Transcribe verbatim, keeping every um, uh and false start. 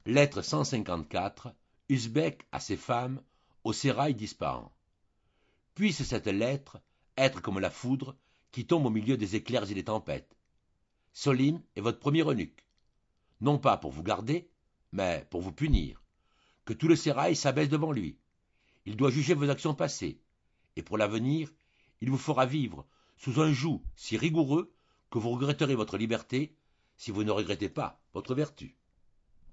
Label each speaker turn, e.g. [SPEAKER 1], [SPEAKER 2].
[SPEAKER 1] Lettre cent cinquante-quatre, Usbek à ses femmes, au sérail d'Ispahan. Puisse cette lettre être comme la foudre qui tombe au milieu des éclairs et des tempêtes. Solim est votre premier eunuque, non pas pour vous garder, mais pour vous punir. Que tout le sérail s'abaisse devant lui. Il doit juger vos actions passées, et pour l'avenir, il vous fera vivre sous un joug si rigoureux que vous regretterez votre liberté si vous ne regrettez pas votre vertu.